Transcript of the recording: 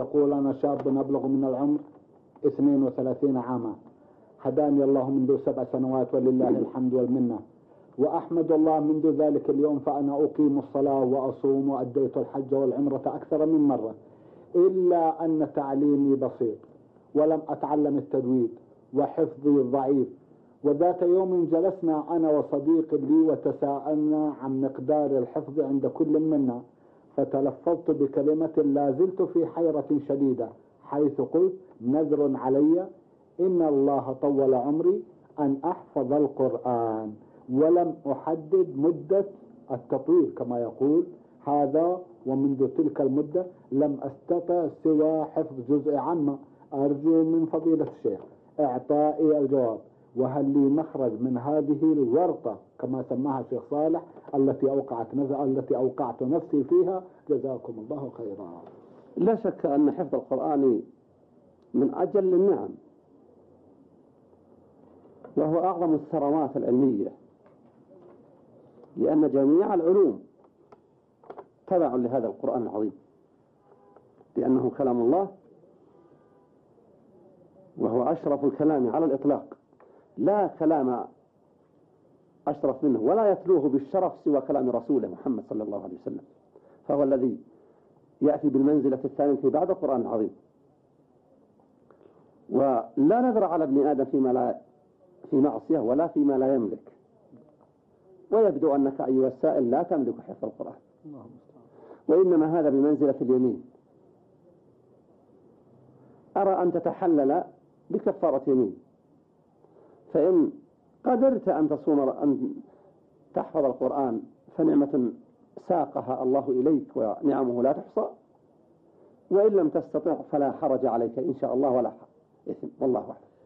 يقول أنا شاب أبلغ من العمر 32 عاما، هداني الله منذ 7 سنوات ولله الحمد والمنة، وأحمد الله منذ ذلك اليوم، فأنا أقيم الصلاة وأصوم وأديت الحج والعمرة أكثر من مرة، إلا أن تعليمي بسيط ولم أتعلم التجويد وحفظي ضعيف. وذات يوم جلسنا أنا وصديق لي وتساءلنا عن مقدار الحفظ عند كل منا، فتلفظت بكلمة لا زلت في حيرة شديدة، حيث قلت نذر علي إن الله طول عمري أن أحفظ القرآن، ولم أحدد مدة التطويل كما يقول هذا، ومنذ تلك المدة لم أستطع سوى حفظ جزء عامة. أرجو من فضيلة الشيخ إعطائي الجواب، وهل لي مخرج من هذه الورطة كما سماها الشيخ صالح التي أوقعت نفسي فيها؟ جزاكم الله خيرا. لا شك أن حفظ القرآن من أجل النعم، وهو أعظم الثروات العلمية، لأن جميع العلوم تبع لهذا القرآن العظيم، لأنه كلام الله، وهو أشرف الكلام على الإطلاق، لا كلام أشرف منه ولا يتلوه بالشرف سوى كلام رسوله محمد صلى الله عليه وسلم، فهو الذي يأتي بالمنزلة الثانية بعد القرآن العظيم. ولا نذر على ابن آدم في معصية ولا فيما لا يملك، ويبدو أنك أيها السائل لا تملك حفظ القرآن، وإنما هذا بمنزلة اليمين. أرى أن تتحلل بكفارة يمين، فإن قدرت أن تحفظ القرآن فنعمة ساقها الله إليك ونعمه لا تحصى، وإن لم تستطع فلا حرج عليك إن شاء الله ولا إثم، والله أعلم.